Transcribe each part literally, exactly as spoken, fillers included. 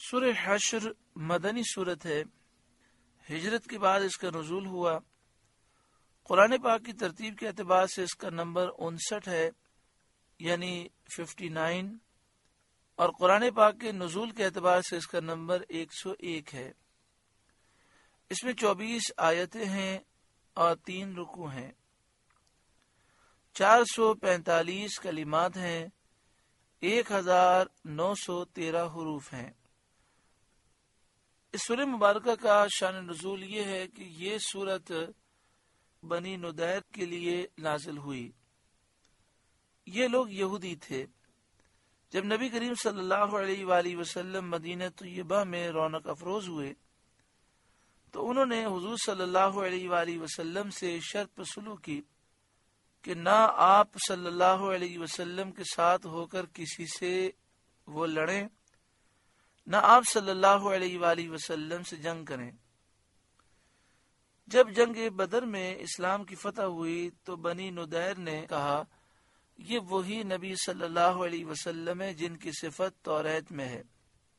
سورہ حشر مدنی صورت ہے، ہجرت کے بعد اس کا نزول ہوا۔ قرآن پاک کی ترتیب کے اعتبار سے اس کا نمبر انسٹھ ہے، یعنی ففٹی نائن، اور قرآن پاک کے نزول کے اعتبار سے اس کا نمبر ایک سو ایک ہے۔ اس میں چوبیس آیتیں ہیں اور تین رکوع ہیں، چار سو پینتالیس کلمات ہیں، ایک ہزار نو سو تیرہ حروف ہیں۔ اس سورہ مبارکہ کا شان نزول یہ ہے کہ یہ سورت بنی نضیر کے لیے نازل ہوئی۔ یہ لوگ یہودی تھے۔ جب نبی کریم صلی اللہ علیہ وآلہ وسلم مدینہ طیبہ میں رونق افروز ہوئے تو انہوں نے حضور صلی اللہ علیہ وآلہ وسلم سے شرط پر سلوک کی کہ نہ آپ صلی اللہ علیہ وسلم کے ساتھ ہو کر کسی سے وہ لڑیں، نہ آپ صلی اللہ علیہ وآلہ وسلم سے جنگ کریں۔ جب جنگ بدر میں اسلام کی فتح ہوئی تو بنی نضیر نے کہا یہ وہی نبی صلی اللہ علیہ وسلم ہے جن کی صفت توریت میں ہے۔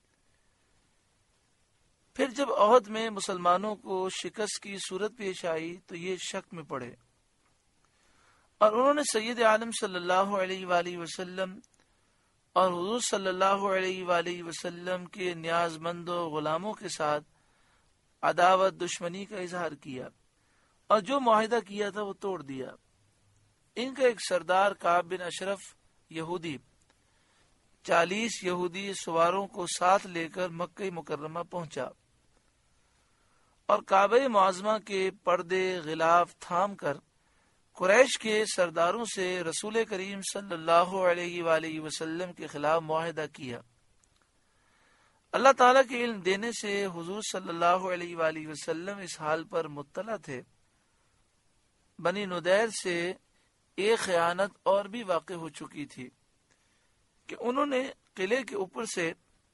پھر جب احد میں مسلمانوں کو شکست کی صورت پیش آئی تو یہ شک میں پڑے اور انہوں نے سید عالم صلی اللہ علیہ وآلہ وسلم اور حضور صلی اللہ علیہ وآلہ وسلم کے نیاز مند و غلاموں کے ساتھ عداوت دشمنی کا اظہار کیا اور جو معاہدہ کیا تھا وہ توڑ دیا۔ ان کا ایک سردار کعب بن اشرف یہودی چالیس یہودی سواروں کو ساتھ لے کر مکہ مکرمہ پہنچا اور کعبہ معظمہ کے پردے غلاف تھام کر قریش کے سرداروں سے رسول کریم صلی اللہ علیہ وآلہ وسلم کے خلاف معاہدہ کیا۔ اللہ تعالیٰ کے علم دینے سے حضور صلی اللہ علیہ وآلہ وسلم اس حال پر مطلع تھے۔ بنی نضیر سے ایک خیانت اور بھی واقع ہو چکی تھی کہ انہوں نے قلعے کے اوپر سے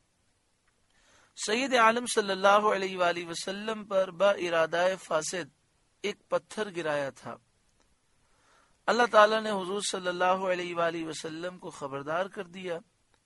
سید عالم صلی اللہ علیہ وآلہ وسلم پر با ارادہ فاسد ایک پتھر گرایا تھا۔ اللہ تعالیٰ نے حضور صلی اللہ علیہ وآلہ وسلم کو خبردار کر دیا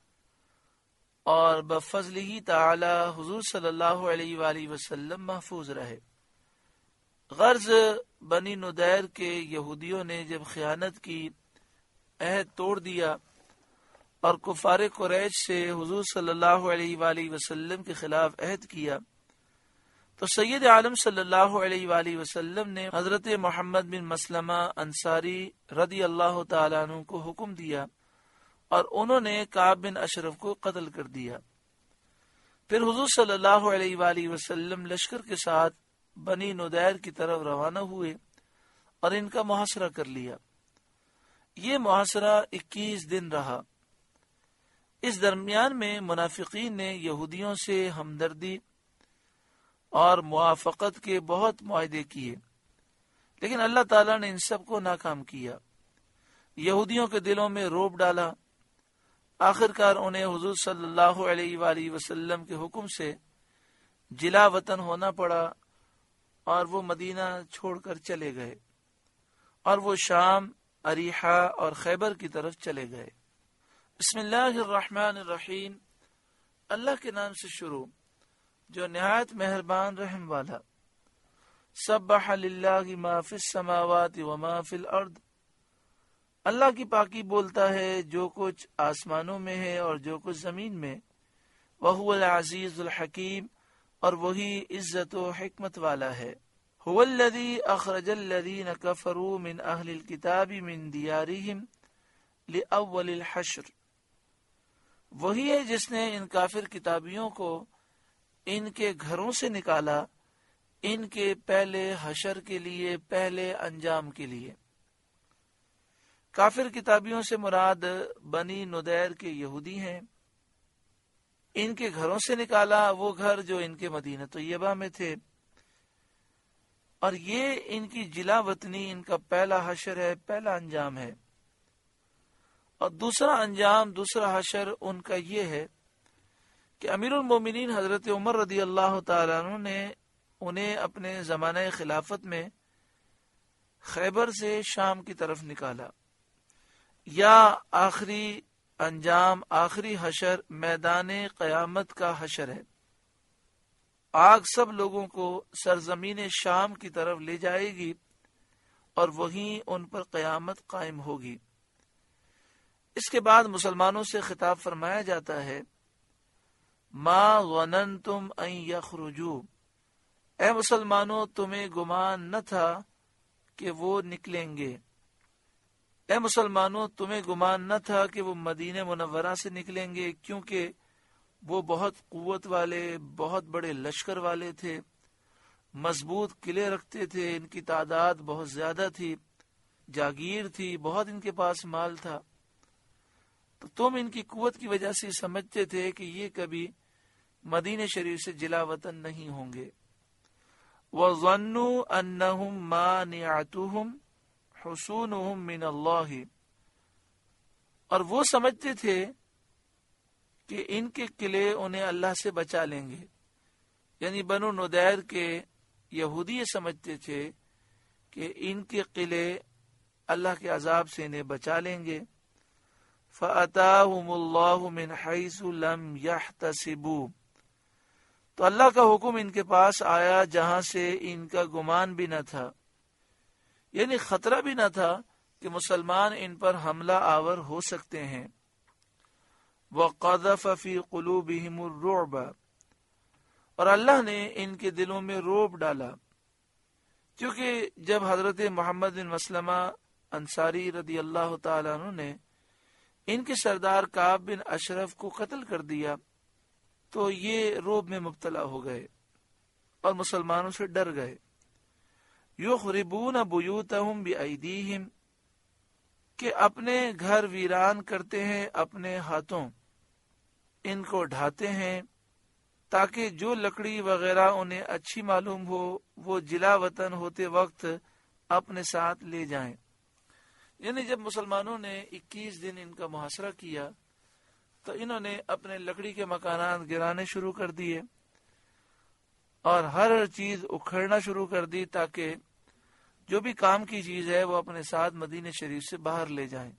اور بفضل ہی تعالی حضور صلی اللہ علیہ وآلہ وسلم محفوظ رہے۔ غرض بنی نضیر کے یہودیوں نے جب خیانت کی، عہد توڑ دیا اور کفار قریش سے حضور صلی اللہ علیہ وآلہ وسلم کے خلاف عہد کیا تو سید عالم صلی اللہ علیہ وآلہ وسلم نے حضرت محمد بن مسلمہ انصاری رضی اللہ تعالیٰ عنہ کو حکم دیا اور انہوں نے کعب بن اشرف کو قتل کر دیا۔ پھر حضور صلی اللہ علیہ وآلہ وسلم لشکر کے ساتھ بنی نضیر کی طرف روانہ ہوئے اور ان کا محاصرہ کر لیا۔ یہ محاصرہ اکیس دن رہا۔ اس درمیان میں منافقین نے یہودیوں سے ہمدردی اور موافقت کے بہت معاہدے کیے، لیکن اللہ تعالیٰ نے ان سب کو ناکام کیا۔ یہودیوں کے دلوں میں روب ڈالا۔ آخر کار انہیں حضور صلی اللہ علیہ وآلہ وسلم کے حکم سے جلا وطن ہونا پڑا اور وہ مدینہ چھوڑ کر چلے گئے اور وہ شام، اریحہ اور خیبر کی طرف چلے گئے۔ بسم اللہ الرحمن الرحیم، اللہ کے نام سے شروع جو نہایت مہربان رحم والا۔ سبح للہ ما فی السماوات وما فی الارض، اللہ کی پاکی بولتا ہے جو کچھ آسمانوں میں ہے اور جو کچھ زمین میں۔ وہو العزیز الحکیم، اور وہی عزت و حکمت والا ہے۔ هو الذی اخرج الذین کفروا من اہل الکتاب من دیارہم لأول الحشر، وہی ہے جس نے ان کافر کتابیوں کو ان کے گھروں سے نکالا ان کے پہلے حشر کے لیے، پہلے انجام کے لیے۔ کافر کتابیوں سے مراد بنی نضیر کے یہودی ہیں۔ ان کے گھروں سے نکالا وہ گھر جو ان کے مدینہ طیبہ میں تھے، اور یہ ان کی جلا وطنی ان کا پہلا حشر ہے، پہلا انجام ہے۔ اور دوسرا انجام، دوسرا حشر ان کا یہ ہے کہ امیر المومنین حضرت عمر رضی اللہ تعالیٰ عنہ نے انہیں اپنے زمانہ خلافت میں خیبر سے شام کی طرف نکالا۔ یا آخری انجام، آخری حشر میدان قیامت کا حشر ہے۔ آگ سب لوگوں کو سرزمین شام کی طرف لے جائے گی اور وہیں ان پر قیامت قائم ہوگی۔ اس کے بعد مسلمانوں سے خطاب فرمایا جاتا ہے، ما ظننتم ان یخرجوا، اے مسلمانوں تمہیں گمان نہ تھا کہ وہ نکلیں گے، اے مسلمانوں تمہیں گمان نہ تھا کہ وہ مدینہ منورہ سے نکلیں گے، کیونکہ وہ بہت قوت والے، بہت بڑے لشکر والے تھے، مضبوط قلعے رکھتے تھے، ان کی تعداد بہت زیادہ تھی، جاگیر تھی، بہت ان کے پاس مال تھا، تو تم ان کی قوت کی وجہ سے سمجھتے تھے کہ یہ کبھی مدینہ شریف سے جلا وطن نہیں ہوں گے۔ وَظَنُّوا أَنَّهُمْ مَانِعَتُهُمْ حُصُونُهُمْ مِنَ اللَّهِ، اور وہ سمجھتے تھے کہ ان کے قلعے انہیں اللہ سے بچا لیں گے، یعنی بنو نضیر کے یہودی سمجھتے تھے کہ ان کے قلعے اللہ کے عذاب سے انہیں بچا لیں گے۔ فَأَتَاهُمُ اللَّهُ مِنْ حَيْثُ لَمْ يَحْتَسِبُوا، تو اللہ کا حکم ان کے پاس آیا جہاں سے ان کا گمان بھی نہ تھا، یعنی خطرہ بھی نہ تھا کہ مسلمان ان پر حملہ آور ہو سکتے ہیں۔ وَقَذَفَ فِي قُلُوبِهِمُ الرُّعْبَ، اور اللہ نے ان کے دلوں میں رعب ڈالا، کیونکہ جب حضرت محمد بن مسلمہ انصاری رضی اللہ تعالیٰ عنہ نے ان کے سردار کعب بن اشرف کو قتل کر دیا تو یہ رعب میں مبتلا ہو گئے اور مسلمانوں سے ڈر گئے۔ یخربون بیوتہم بایدیہم، کہ اپنے گھر ویران کرتے ہیں اپنے ہاتھوں، ان کو ڈھاتے ہیں تاکہ جو لکڑی وغیرہ انہیں اچھی معلوم ہو وہ جلا وطن ہوتے وقت اپنے ساتھ لے جائیں۔ یعنی جب مسلمانوں نے اکیس دن ان کا محاصرہ کیا تو انہوں نے اپنے لکڑی کے مکانات گرانے شروع کر دیے اور ہر چیز اکھڑنا شروع کر دی تاکہ جو بھی کام کی چیز ہے وہ اپنے ساتھ مدینہ شریف سے باہر لے جائیں۔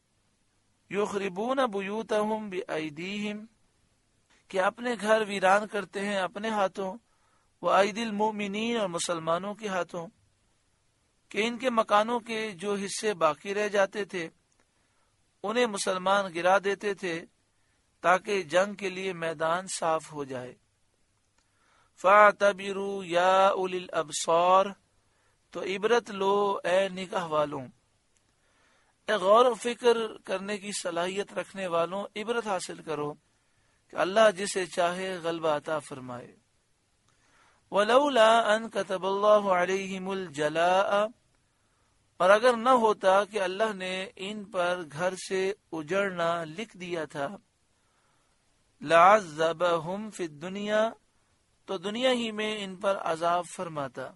یخربون بیوتہم بایدیہم، کہ اپنے گھر ویران کرتے ہیں اپنے ہاتھوں، وایدی المؤمنین، اور مسلمانوں کے ہاتھوں، کہ ان کے مکانوں کے جو حصے باقی رہ جاتے تھے انہیں مسلمان گرا دیتے تھے تاکہ جنگ کے لیے میدان صاف ہو جائے۔ فَاعْتَبِرُوا يَا أُولِي الْأَبْصَارِ، تو عبرت لو اے نگاہ والوں، اے غور و فکر کرنے کی صلاحیت رکھنے والوں، عبرت حاصل کرو کہ اللہ جسے چاہے غلبہ عطا فرمائے۔ وَلَوْلَا أَن كَتَبَ اللَّهُ عَلَيْهِمُ الْجَلَاءَ، اور اگر نہ ہوتا کہ اللہ نے ان پر گھر سے اجڑنا لکھ دیا تھا، لَعَذَّبَهُمْ فِي الدُّنْيَا، تو دنیا ہی میں ان پر عذاب فرماتا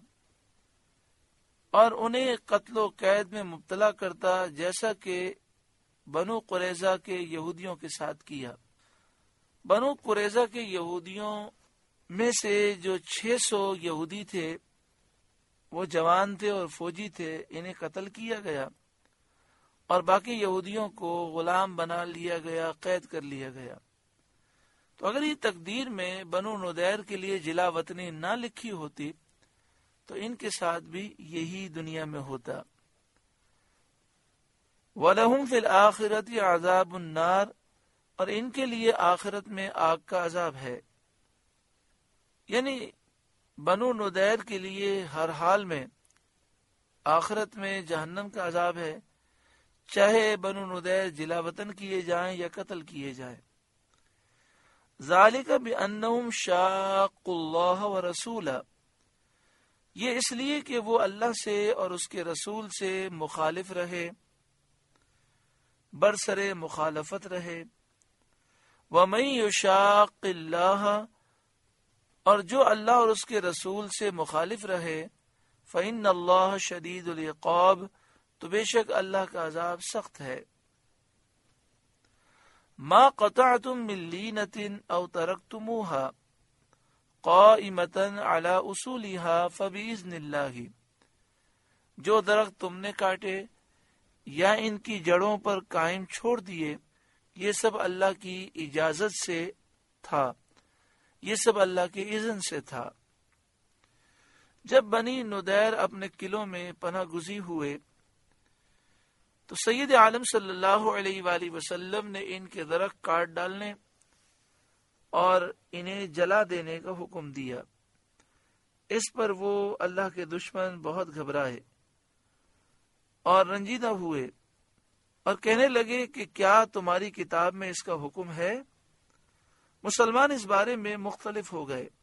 اور انہیں قتل و قید میں مبتلا کرتا، جیسا کہ بنو قریظہ کے یہودیوں کے ساتھ کیا۔ بنو قریظہ کے یہودیوں میں سے جو چھ سو یہودی تھے وہ جوان تھے اور فوجی تھے، انہیں قتل کیا گیا اور باقی یہودیوں کو غلام بنا لیا گیا، قید کر لیا گیا۔ تو اگر یہ تقدیر میں بنو نضیر کے لیے جلا وطنی نہ لکھی ہوتی تو ان کے ساتھ بھی یہی دنیا میں ہوتا۔ وَلَهُمْ فِي الْآخِرَةِ عَذَابُ النَّارِ، اور ان کے لیے آخرت میں آگ کا عذاب ہے، یعنی بنو نضیر کے لیے ہر حال میں آخرت میں جہنم کا عذاب ہے، چاہے بنو نضیر جلا وطن کیے جائیں یا قتل کیے جائیں۔ ذَلِكَ بِأَنَّهُمْ شَاقُّوا اللَّهَ وَرَسُولَهُ، یہ اس لیے کہ وہ اللہ سے اور اس کے رسول سے مخالف رہے، برسر مخالفت رہے۔ وَمَن يُشَاقِّ اللَّهَ، اور جو اللہ اور اس کے رسول سے مخالف رہے، فَإِنَّ اللَّهَ شَدِيدُ الْعِقَابِ، تو بے شک اللہ کا عذاب سخت ہے۔ مَا قَطَعْتُم مِّن لِّینَةٍ أَوْ تَرَكْتُمُوهَا قَائِمَةً عَلَىٰ أُصُولِهَا فَبِإِذْنِ اللَّهِ، جو درخت تم نے کاٹے یا ان کی جڑوں پر قائم چھوڑ دیے، یہ سب اللہ کی اجازت سے تھا، یہ سب اللہ کے اذن سے تھا۔ جب بنی نضیر اپنے قلعوں میں پناہ گزین ہوئے تو سید عالم صلی اللہ علیہ وآلہ وسلم نے ان کے درخت کاٹ ڈالنے اور انہیں جلا دینے کا حکم دیا۔ اس پر وہ اللہ کے دشمن بہت گھبرائے اور رنجیدہ ہوئے اور کہنے لگے کہ کیا تمہاری کتاب میں اس کا حکم ہے؟ مسلمان اس بارے میں مختلف ہو گئے۔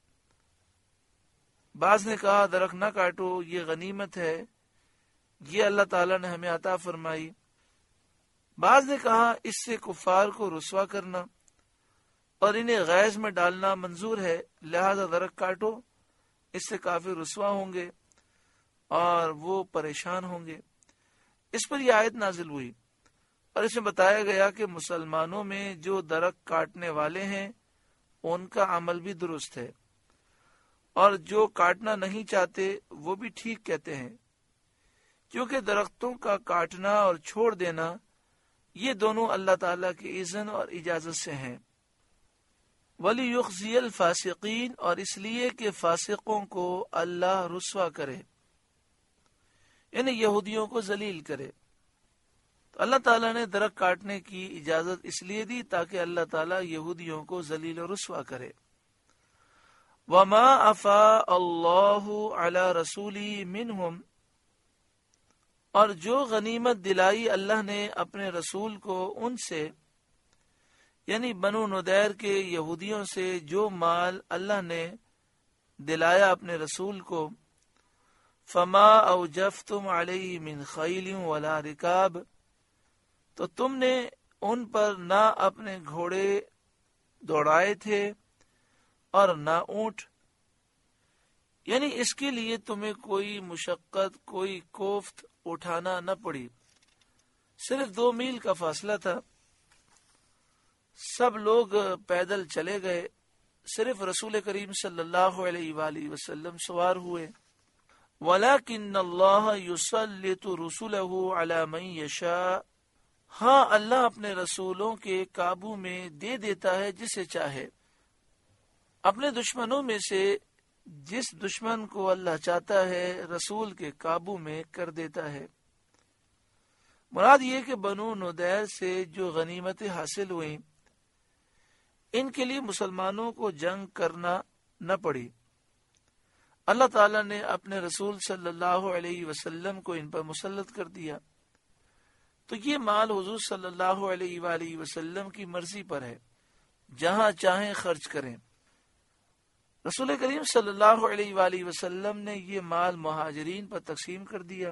بعض نے کہا درخت نہ کاٹو، یہ غنیمت ہے، یہ اللہ تعالیٰ نے ہمیں عطا فرمائی۔ بعض نے کہا اس سے کفار کو رسوا کرنا اور انہیں غیظ میں ڈالنا منظور ہے، لہذا درخت کاٹو، اس سے کافر رسوا ہوں گے اور وہ پریشان ہوں گے۔ اس پر یہ آیت نازل ہوئی اور اس میں بتایا گیا کہ مسلمانوں میں جو درخت کاٹنے والے ہیں ان کا عمل بھی درست ہے، اور جو کاٹنا نہیں چاہتے وہ بھی ٹھیک کہتے ہیں، کیونکہ درختوں کا کاٹنا اور چھوڑ دینا یہ دونوں اللہ تعالیٰ کے اذن اور اجازت سے ہیں۔ وَلِيُخْزِيَ الْفَاسِقِينَ، اور اس لیے کہ فاسقوں کو اللہ رسوا کرے، یعنی یہودیوں کو ذلیل کرے۔ تو اللہ تعالیٰ نے درخت کاٹنے کی اجازت اس لیے دی تاکہ اللہ تعالیٰ یہودیوں کو ذلیل و رسوا کرے۔ وَمَا أَفَاءَ اللَّهُ عَلَى رَسُولِهِ مِنْهُمْ، اور جو غنیمت دلائی اللہ نے اپنے رسول کو ان سے، یعنی بنو نضیر کے یہودیوں سے جو مال اللہ نے دلایا اپنے رسول کو، فَمَا أَوْجَفْتُمْ عَلَيْهِ مِنْ خَيْلٍ وَلَا رِكَابٍ، تو تم نے ان پر نہ اپنے گھوڑے دوڑائے تھے اور نہ اونٹ، یعنی اس کے لیے تمہیں کوئی مشقت، کوئی کوفت اٹھانا نہ پڑی، صرف دو میل کا فاصلہ تھا، سب لوگ پیدل چلے گئے، صرف رسول کریم صلی اللہ علیہ وآلہ وسلم سوار ہوئے۔ وَلَكِنَّ اللَّهَ يُسَلِّطُ رُسُلَهُ عَلَى مَن يَشَاءُ، ہاں اللہ اپنے رسولوں کے قابو میں دے دیتا ہے جسے چاہے، اپنے دشمنوں میں سے جس دشمن کو اللہ چاہتا ہے رسول کے قابو میں کر دیتا ہے۔ مراد یہ کہ بنو نضیر سے جو غنیمتیں حاصل ہوئیں ان کے لیے مسلمانوں کو جنگ کرنا نہ پڑی، اللہ تعالیٰ نے اپنے رسول صلی اللہ علیہ وسلم کو ان پر مسلط کر دیا، تو یہ مال حضور صلی اللہ علیہ وآلہ وسلم کی مرضی پر ہے، جہاں چاہیں خرچ کریں۔ رسول کریم صلی اللہ علیہ وآلہ وسلم نے یہ مال مہاجرین پر تقسیم کر دیا،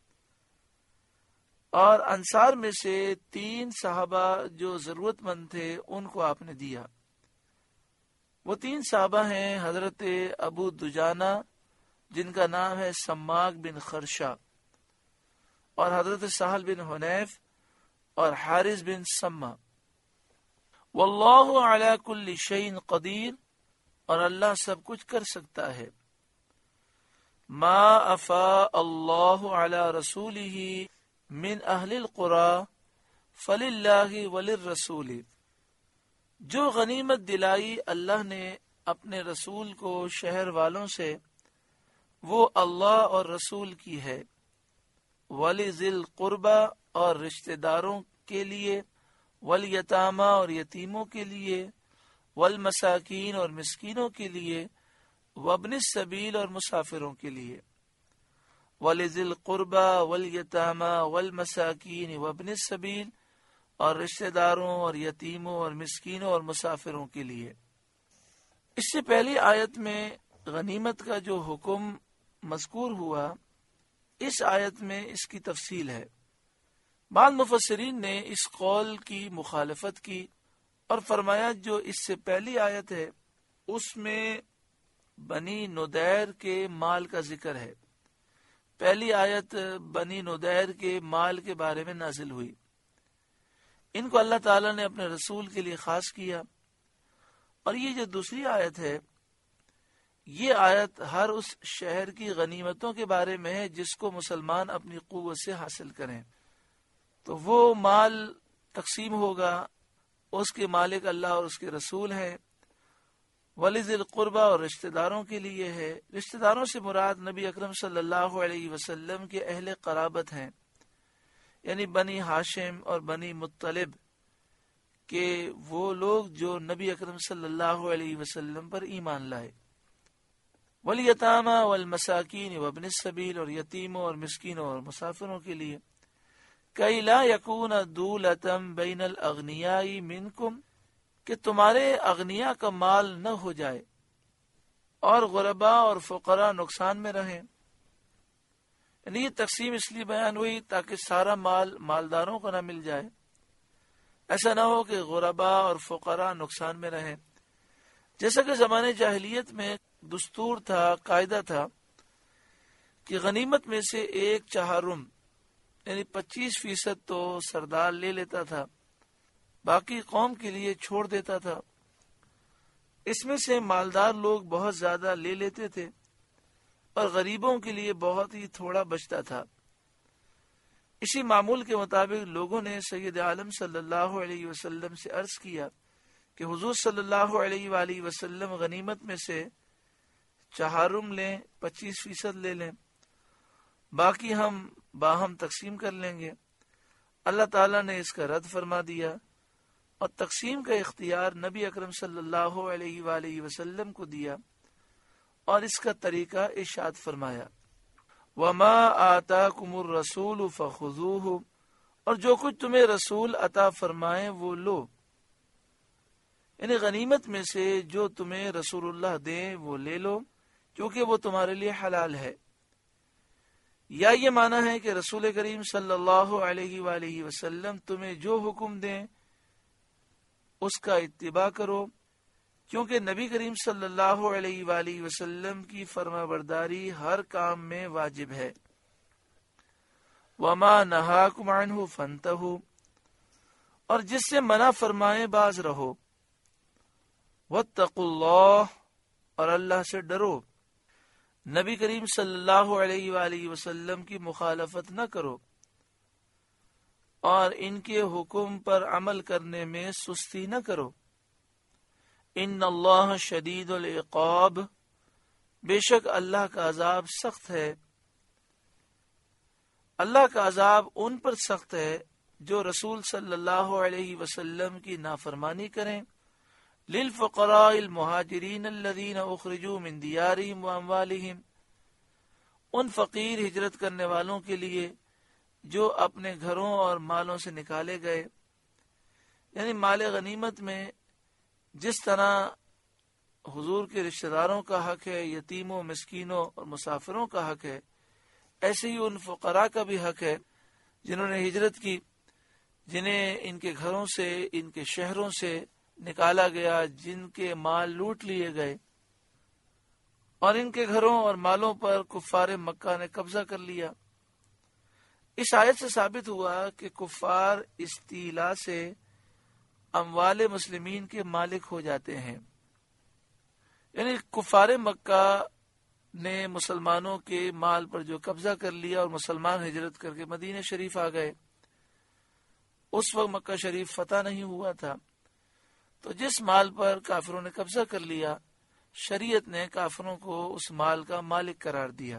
اور انصار میں سے تین صحابہ جو ضرورت مند تھے ان کو آپ نے دیا۔ وہ تین صحابہ ہیں حضرت ابو دجانہ جن کا نام ہے سماک بن خرشہ، اور حضرت سہل بن حنیف اور حارث بن سمہ۔ واللہ علی کل شیء قدیر، اور اللہ سب کچھ کر سکتا ہے۔ ما افاء اللہ علی رسولہ من اہل القری فللہ وللرسول، جو غنیمت دلائی اللہ نے اپنے رسول کو شہر والوں سے وہ اللہ اور رسول کی ہے، وَلِذِي الْقُرْبَى اور رشتہ داروں کے لیے، وَالْيَتَامَى اور یتیموں کے لیے، وَالْمَسَاكِينَ اور مسکینوں کے لیے، وَابْنِ السَّبِيلِ اور مسافروں کے لیے۔ وَلِذِي الْقُرْبَى وَالْيَتَامَى وَالْمَسَاكِينِ وَابْنِ السَّبِيلِ، اور رشتہ داروں اور یتیموں اور مسکینوں اور مسافروں کے لیے۔ اس سے پہلی آیت میں غنیمت کا جو حکم مذکور ہوا، اس آیت میں اس کی تفصیل ہے۔ بعض مفسرین نے اس قول کی مخالفت کی اور فرمایا جو اس سے پہلی آیت ہے اس میں بنی نضیر کے مال کا ذکر ہے، پہلی آیت بنی نضیر کے مال کے بارے میں نازل ہوئی، ان کو اللہ تعالیٰ نے اپنے رسول کے لیے خاص کیا، اور یہ جو دوسری آیت ہے یہ آیت ہر اس شہر کی غنیمتوں کے بارے میں ہے جس کو مسلمان اپنی قوت سے حاصل کریں، تو وہ مال تقسیم ہوگا، اس کے مالک اللہ اور اس کے رسول ہیں، وَلِذِي الْقُرْبَى اور رشتہ داروں کے لیے ہے۔ رشتہ داروں سے مراد نبی اکرم صلی اللہ علیہ وسلم کے اہل قرابت ہیں، یعنی بنی ہاشم اور بنی مطلب کہ وہ لوگ جو نبی اکرم صلی اللہ علیہ وسلم پر ایمان لائے۔ وَالْيَتَامَى وَالْمَسَاكِينِ وَابْنِ السَّبِيلِ اور یتیموں اور مسکینوں اور مسافروں کے لیے۔ كَيْ لَا يَكُونَ دُولَةً بَيْنَ الْأَغْنِيَاءِ مِنْكُمْ کہ تمہارے اغنیا کا مال نہ ہو جائے اور غرباء اور فقراء نقصان میں رہیں۔ یعنی یہ تقسیم اس لیے بیان ہوئی تاکہ سارا مال مالداروں کو نہ مل جائے، ایسا نہ ہو کہ غرباء اور فقراء نقصان میں رہیں۔ جیسا کہ زمانے جاہلیت میں دستور تھا، قاعدہ تھا کہ غنیمت میں سے ایک چہارم یعنی پچیس فیصد تو سردار لے لیتا تھا، باقی قوم کے لیے چھوڑ دیتا تھا۔ اس میں سے مالدار لوگ بہت زیادہ لے لیتے تھے اور غریبوں کے لیے بہت ہی تھوڑا بچتا تھا۔ اسی معمول کے مطابق لوگوں نے سید عالم صلی اللہ علیہ وسلم سے عرض کیا کہ حضور صلی اللہ علیہ وآلہ وسلم غنیمت میں سے چہارم لیں، پچیس فیصد لے لیں، باقی ہم باہم تقسیم کر لیں گے۔ اللہ تعالیٰ نے اس کا رد فرما دیا اور تقسیم کا اختیار نبی اکرم صلی اللہ علیہ وآلہ وسلم کو دیا اور اس کا طریقہ ارشاد فرمایا، وَمَا آتَاكُمُ الرَّسُولُ فَخُذُوهُ اور جو کچھ تمہیں رسول عطا فرمائیں وہ لو، یعنی غنیمت میں سے جو تمہیں رسول اللہ دیں وہ لے لو کیونکہ وہ تمہارے لیے حلال ہے۔ یا یہ معنی ہے کہ رسول کریم صلی اللہ علیہ وآلہ وسلم تمہیں جو حکم دیں اس کا اتباع کرو، کیونکہ نبی کریم صلی اللہ علیہ وآلہ وسلم کی فرما برداری ہر کام میں واجب ہے۔ وَمَا نَهَاكُمْ عَنْهُ فَانْتَهُوا اور جس سے منع فرمائے باز رہو۔ وَاتَّقُوا اللَّهَ اور اللہ سے ڈرو، نبی کریم صلی اللہ علیہ وآلہ وسلم کی مخالفت نہ کرو اور ان کے حکم پر عمل کرنے میں سستی نہ کرو۔ ان اللہ شدید العقاب بے شک اللہ کا عذاب سخت ہے۔ اللہ کا عذاب ان پر سخت ہے جو رسول صلی اللہ علیہ وسلم کی نافرمانی کریں۔ للفقراء المہاجرین الذین اخرجوا من دیارہم واموالہم ان فقیر ہجرت کرنے والوں کے لیے جو اپنے گھروں اور مالوں سے نکالے گئے، یعنی مال غنیمت میں جس طرح حضور کے رشتہ داروں کا حق ہے، یتیموں، مسکینوں اور مسافروں کا حق ہے، ایسے ہی ان فقراء کا بھی حق ہے جنہوں نے ہجرت کی، جنہیں ان کے گھروں سے، ان کے شہروں سے نکالا گیا، جن کے مال لوٹ لیے گئے اور ان کے گھروں اور مالوں پر کفار مکہ نے قبضہ کر لیا۔ اس آیت سے ثابت ہوا کہ کفار استیلا سے اموال مسلمین کے مالک ہو جاتے ہیں، یعنی کفار مکہ نے مسلمانوں کے مال پر جو قبضہ کر لیا اور مسلمان ہجرت کر کے مدینہ شریف آ گئے۔ اس وقت مکہ شریف فتح نہیں ہوا تھا، تو جس مال پر کافروں نے قبضہ کر لیا، شریعت نے کافروں کو اس مال کا مالک قرار دیا۔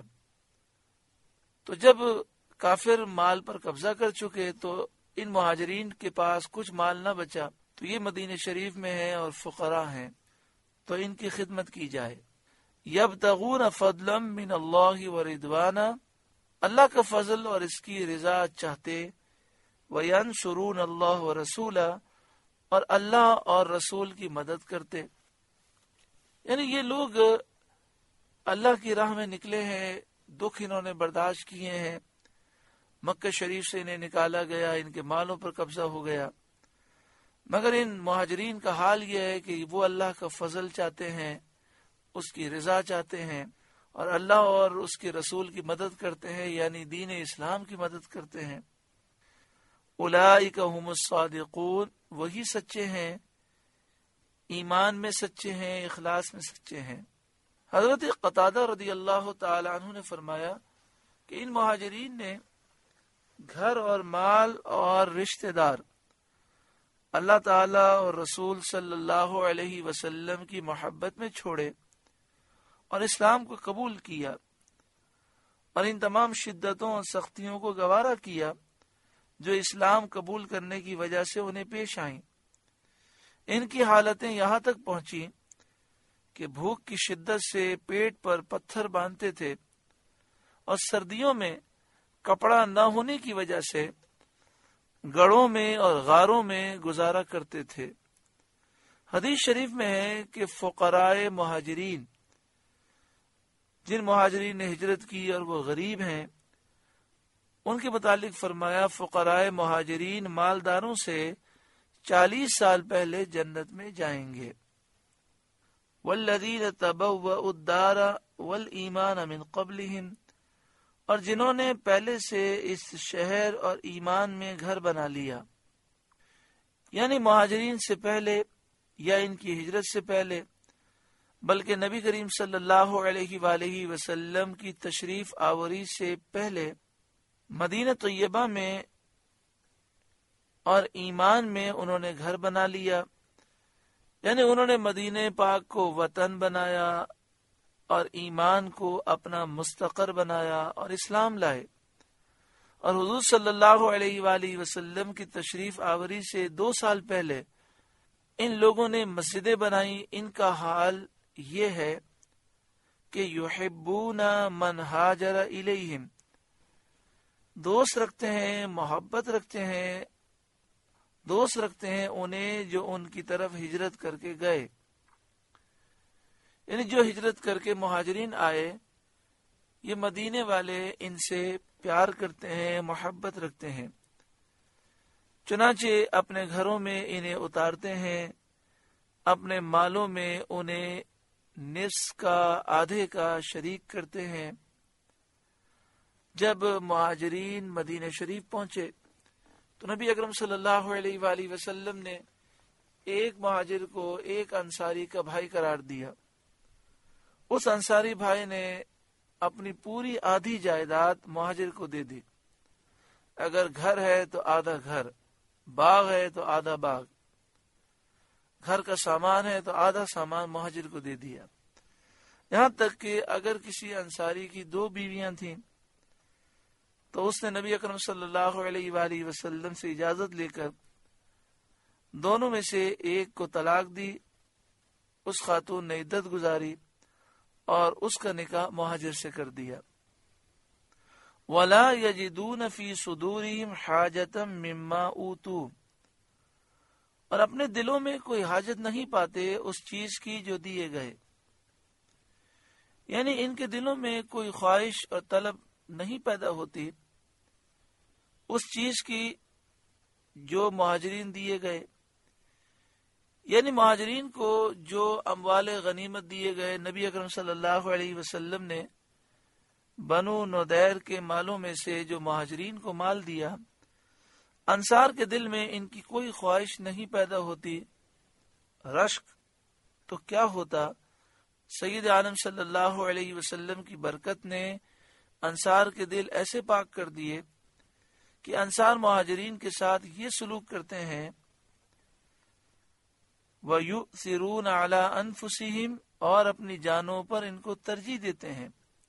تو جب کافر مال پر قبضہ کر چکے تو ان مہاجرین کے پاس کچھ مال نہ بچا، تو یہ مدینہ شریف میں ہیں اور فقراء ہیں، تو ان کی خدمت کی جائے۔ یبتغون فضلا من اللہ ورضوانا اللہ کا فضل اور اس کی رضا چاہتے، وینصرون اللہ ورسولہ اور اللہ اور رسول کی مدد کرتے، یعنی یہ لوگ اللہ کی راہ میں نکلے ہیں، دکھ انہوں نے برداشت کیے ہیں، مکہ شریف سے انہیں نکالا گیا، ان کے مالوں پر قبضہ ہو گیا، مگر ان مہاجرین کا حال یہ ہے کہ وہ اللہ کا فضل چاہتے ہیں، اس کی رضا چاہتے ہیں اور اللہ اور اس کے رسول کی مدد کرتے ہیں، یعنی دین اسلام کی مدد کرتے ہیں۔ اولئک هم الصادقون وہی سچے ہیں، ایمان میں سچے ہیں، اخلاص میں سچے ہیں۔ حضرت قتادہ رضی اللہ تعالی عنہ نے فرمایا کہ ان مہاجرین نے گھر اور مال اور رشتہ دار اللہ تعالیٰ اور رسول صلی اللہ علیہ وسلم کی محبت میں چھوڑے اور اسلام کو قبول کیا اور ان تمام شدتوں اور سختیوں کو گوارا کیا جو اسلام قبول کرنے کی وجہ سے انہیں پیش آئیں۔ ان کی حالتیں یہاں تک پہنچی کہ بھوک کی شدت سے پیٹ پر پتھر باندھتے تھے اور سردیوں میں کپڑا نہ ہونے کی وجہ سے گڑھوں میں اور غاروں میں گزارا کرتے تھے۔ حدیث شریف میں ہے کہ فقراء مہاجرین، جن مہاجرین نے ہجرت کی اور وہ غریب ہیں، ان کے متعلق فرمایا فقراء مہاجرین مالداروں سے چالیس سال پہلے جنت میں جائیں گے۔ والذین تبوؤا الدار والایمان من قبلہم، اور جنہوں نے پہلے سے اس شہر اور ایمان میں گھر بنا لیا، یعنی مہاجرین سے پہلے یا ان کی ہجرت سے پہلے، بلکہ نبی کریم صلی اللہ علیہ وآلہ وسلم کی تشریف آوری سے پہلے مدینہ طیبہ میں اور ایمان میں انہوں نے گھر بنا لیا، یعنی انہوں نے مدینہ پاک کو وطن بنایا اور ایمان کو اپنا مستقر بنایا اور اسلام لائے، اور حضور صلی اللہ علیہ وآلہ وسلم کی تشریف آوری سے دو سال پہلے ان لوگوں نے مسجدیں بنائی۔ ان کا حال یہ ہے کہ یحبون من ہاجر الیہم، دوست رکھتے ہیں، محبت رکھتے ہیں، دوست رکھتے ہیں انہیں جو ان کی طرف ہجرت کر کے گئے، یعنی جو ہجرت کر کے مہاجرین آئے، یہ مدینے والے ان سے پیار کرتے ہیں، محبت رکھتے ہیں، چنانچہ اپنے گھروں میں انہیں اتارتے ہیں، اپنے مالوں میں انہیں نصف کا آدھے کا شریک کرتے ہیں۔ جب مہاجرین مدینہ شریف پہنچے تو نبی اکرم صلی اللہ علیہ وآلہ وسلم نے ایک مہاجر کو ایک انصاری کا بھائی قرار دیا۔ اس انصاری بھائی نے اپنی پوری آدھی جائیداد مہاجر کو دے دی، اگر گھر ہے تو آدھا گھر، باغ ہے تو آدھا باغ، گھر کا سامان ہے تو آدھا سامان مہاجر کو دے دیا۔ یہاں تک کہ اگر کسی انصاری کی دو بیویاں تھیں تو اس نے نبی اکرم صلی اللہ علیہ وآلہ وسلم سے اجازت لے کر دونوں میں سے ایک کو طلاق دی، اس خاتون نے عدت گزاری اور اس کا نکاح مہاجر سے کر دیا۔ وَلَا يَجِدُونَ فِي صُدُورِهِمْ حَاجَةً مِّمَّا أُوتُوا، اور اپنے دلوں میں کوئی حاجت نہیں پاتے اس چیز کی جو دیے گئے، یعنی ان کے دلوں میں کوئی خواہش اور طلب نہیں پیدا ہوتی اس چیز کی جو مہاجرین دیے گئے، یعنی مہاجرین کو جو اموال غنیمت دیے گئے، نبی اکرم صلی اللہ علیہ وسلم نے بنو نودیر کے مالوں میں سے جو مہاجرین کو مال دیا، انصار کے دل میں ان کی کوئی خواہش نہیں پیدا ہوتی، رشک تو کیا ہوتا۔ سید عالم صلی اللہ علیہ وسلم کی برکت نے انصار کے دل ایسے پاک کر دیے کہ انصار مہاجرین کے ساتھ یہ سلوک کرتے ہیں، وَيُؤْثِرُونَ عَلَىٰ أَنفُسِهِمْ، اور اپنی جانوں پر ان کو ترجیح دیتے ہیں،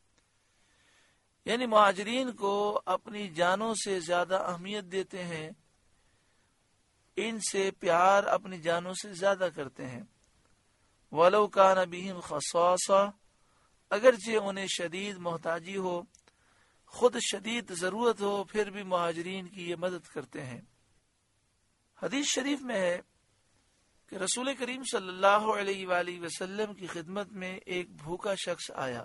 یعنی مہاجرین کو اپنی جانوں سے زیادہ اہمیت دیتے ہیں، ان سے پیار اپنی جانوں سے زیادہ کرتے ہیں۔ وَلَوْ كَانَ بِهِمْ خَصَاصَةٌ، اگرچہ انہیں شدید محتاجی ہو، خود شدید ضرورت ہو، پھر بھی مہاجرین کی یہ مدد کرتے ہیں۔ حدیث شریف میں ہے کہ رسول کریم صلی اللہ علیہ وآلہ وسلم کی خدمت میں ایک بھوکا شخص آیا۔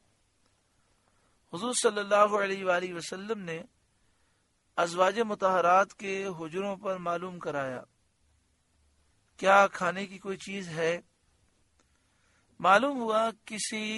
حضور صلی اللہ علیہ وآلہ وسلم نے ازواج مطہرات کے حجروں پر معلوم کرایا، کیا کھانے کی کوئی چیز ہے؟ معلوم ہوا کسی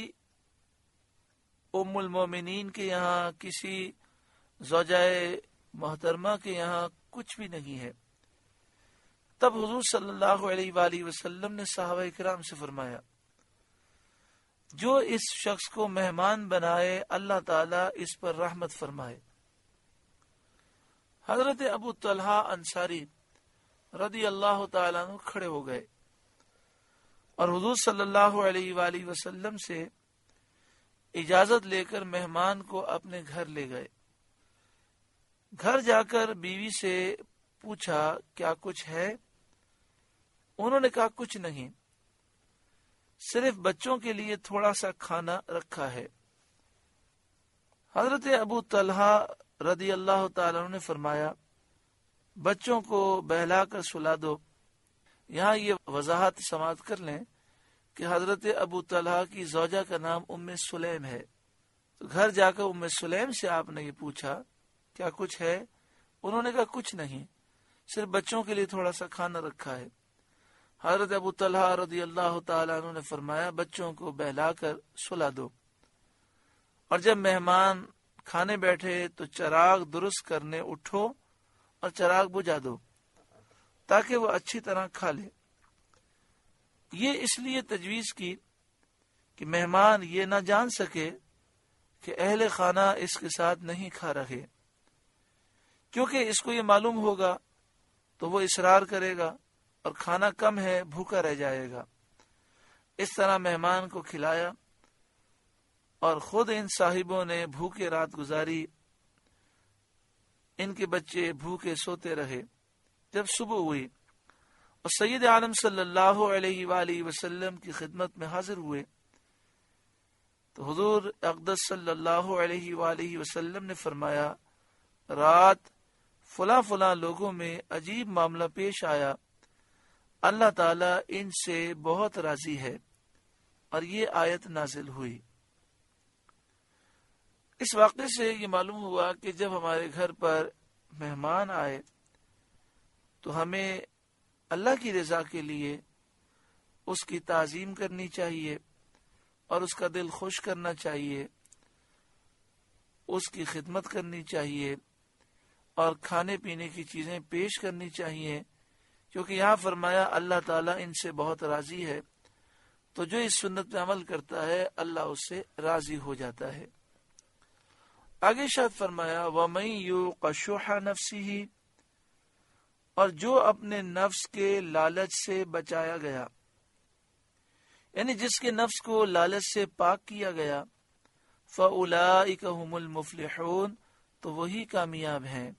ام المومنین کے یہاں، کسی زوجہ محترمہ کے یہاں کچھ بھی نہیں ہے۔ تب حضور صلی اللہ علیہ وآلہ وسلم نے صحابہ کرام سے فرمایا، جو اس شخص کو مہمان بنائے اللہ تعالیٰ اس پر رحمت فرمائے۔ حضرت ابو طلحہ انصاری رضی اللہ تعالیٰ عنہ کھڑے ہو گئے اور حضور صلی اللہ علیہ وآلہ وسلم سے اجازت لے کر مہمان کو اپنے گھر لے گئے۔ گھر جا کر بیوی سے پوچھا کیا کچھ ہے؟ انہوں نے کہا کچھ نہیں، صرف بچوں کے لیے تھوڑا سا کھانا رکھا ہے۔ حضرت ابو طلحہ رضی اللہ تعالیٰ عنہ نے فرمایا بچوں کو بہلا کر سلا دو۔ یہاں یہ وضاحت سماعت کر لیں کہ حضرت ابو طلحہ کی زوجہ کا نام ام سلیم ہے، تو گھر جا کر ام سلیم سے آپ نے یہ پوچھا کیا کچھ ہے؟ انہوں نے کہا کچھ نہیں، صرف بچوں کے لیے تھوڑا سا کھانا رکھا ہے۔ حضرت ابو طلحہ رضی اللہ تعالیٰ عنہ نے فرمایا بچوں کو بہلا کر سلا دو، اور جب مہمان کھانے بیٹھے تو چراغ درست کرنے اٹھو اور چراغ بجھا دو تاکہ وہ اچھی طرح کھا لے۔ یہ اس لیے تجویز کی کہ مہمان یہ نہ جان سکے کہ اہل خانہ اس کے ساتھ نہیں کھا رہے، کیونکہ اس کو یہ معلوم ہوگا تو وہ اصرار کرے گا اور کھانا کم ہے، بھوکا رہ جائے گا۔ اس طرح مہمان کو کھلایا اور خود ان صاحبوں نے بھوکے رات گزاری، ان کے بچے بھوکے سوتے رہے۔ جب صبح ہوئی اور سید عالم صلی اللہ علیہ وآلہ وسلم کی خدمت میں حاضر ہوئے تو حضور اقدس صلی اللہ علیہ وآلہ وسلم نے فرمایا رات فلاں فلاں لوگوں میں عجیب معاملہ پیش آیا، اللہ تعالیٰ ان سے بہت راضی ہے، اور یہ آیت نازل ہوئی۔ اس واقعے سے یہ معلوم ہوا کہ جب ہمارے گھر پر مہمان آئے تو ہمیں اللہ کی رضا کے لیے اس کی تعظیم کرنی چاہیے اور اس کا دل خوش کرنا چاہیے، اس کی خدمت کرنی چاہیے اور کھانے پینے کی چیزیں پیش کرنی چاہیے، کیونکہ یہاں فرمایا اللہ تعالیٰ ان سے بہت راضی ہے، تو جو اس سنت پہ عمل کرتا ہے اللہ اس سے راضی ہو جاتا ہے۔ آگے شاید فرمایا وَمَن یُوقَ شُحَّ نَفْسِهِ، اور جو اپنے نفس کے لالچ سے بچایا گیا، یعنی جس کے نفس کو لالچ سے پاک کیا گیا، فَأُولَئِكَ هُمُ الْمُفْلِحُونَ، تو وہی کامیاب ہیں۔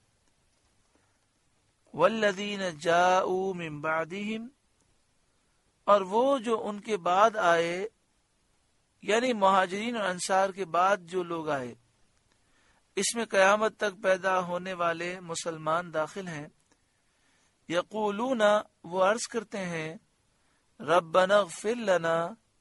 وَالَّذِينَ جَاءُوا مِن بَعْدِهِمْ، اور وہ جو ان کے بعد آئے، یعنی مہاجرین اور انصار کے بعد جو لوگ آئے، اس میں قیامت تک پیدا ہونے والے مسلمان داخل ہیں۔ یقولون، وہ عرض کرتے ہیں ربنا اغفر لنا،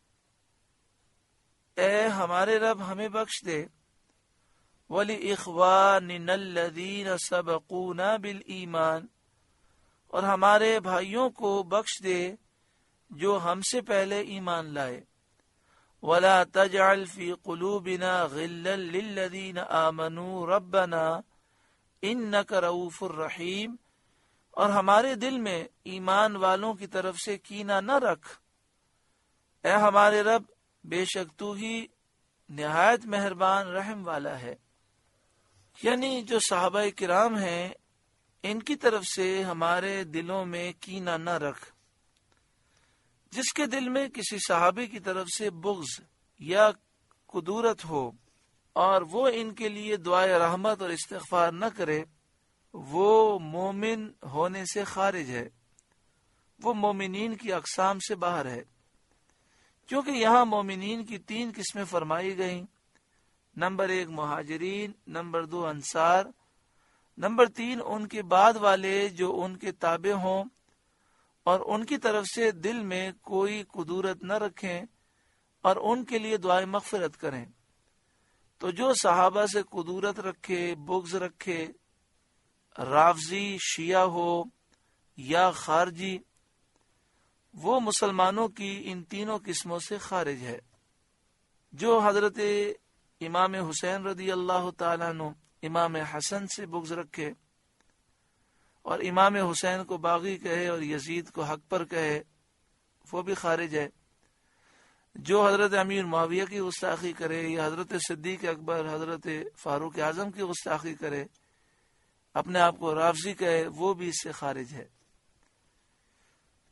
اے ہمارے رب ہمیں بخش دے، وَلِإِخْوَانِنَا الَّذِينَ سَبَقُونَا بِالْإِيمَانِ، اور ہمارے بھائیوں کو بخش دے جو ہم سے پہلے ایمان لائے، وَلَا تَجْعَلْ فِي قُلُوبِنَا غِلًّا لِلَّذِينَ آمَنُوا رَبَّنَا إِنَّكَ رَءُوفٌ رَحِيمٌ، اور ہمارے دل میں ایمان والوں کی طرف سے کینہ نہ رکھ، اے ہمارے رب بے شک تو ہی نہایت مہربان رحم والا ہے۔ یعنی جو صحابہ کرام ہیں ان کی طرف سے ہمارے دلوں میں کینہ نہ رکھ۔ جس کے دل میں کسی صحابی کی طرف سے بغض یا کدورت ہو اور وہ ان کے لیے دعائے رحمت اور استغفار نہ کرے، وہ مومن ہونے سے خارج ہے، وہ مومنین کی اقسام سے باہر ہے، کیونکہ یہاں مومنین کی تین قسمیں فرمائی گئیں، نمبر ایک مہاجرین، نمبر دو انصار، نمبر تین ان کے بعد والے جو ان کے تابع ہوں اور ان کی طرف سے دل میں کوئی کدورت نہ رکھیں اور ان کے لیے دعائے مغفرت کریں۔ تو جو صحابہ سے کدورت رکھے، بغض رکھے، رافضی شیعہ ہو یا خارجی، وہ مسلمانوں کی ان تینوں قسموں سے خارج ہے۔ جو حضرت امام حسین رضی اللہ تعالیٰ عنہ امام حسن سے بغض رکھے اور امام حسین کو باغی کہے اور یزید کو حق پر کہے، وہ بھی خارج ہے۔ جو حضرت امیر معاویہ کی گستاخی کرے یا حضرت صدیق اکبر، حضرت فاروق اعظم کی گستاخی کرے، اپنے آپ کو رافضی کہے، وہ بھی اس سے خارج ہے۔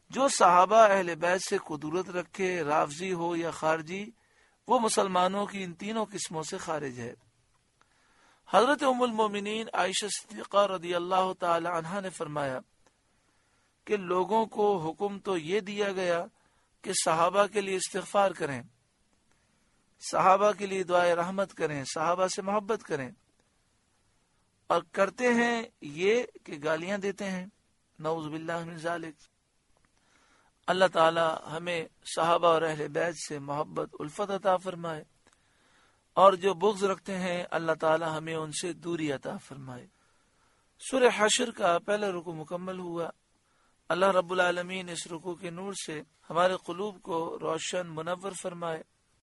جو صحابہ اہل بیت سے قدورت رکھے، رافضی ہو یا خارجی، وہ مسلمانوں کی ان تینوں قسموں سے خارج ہے۔ حضرت ام المومنین عائشہ صدیقہ رضی اللہ تعالی عنہا نے فرمایا کہ لوگوں کو حکم تو یہ دیا گیا کہ صحابہ کے لیے استغفار کریں، صحابہ کے لیے دعائے رحمت کریں، صحابہ سے محبت کریں، اور کرتے ہیں یہ کہ گالیاں دیتے ہیں، نعوذ باللہ من ذالک۔ اللہ تعالی ہمیں صحابہ اور اہل بیت سے محبت الفت عطا فرمائے، اور جو بغض رکھتے ہیں اللہ تعالی ہمیں ان سے دوری عطا فرمائے۔ سورہ حشر کا پہلا رکوع مکمل ہوا۔ اللہ رب العالمین اس رکوع کے نور سے ہمارے قلوب کو روشن منور فرمائے۔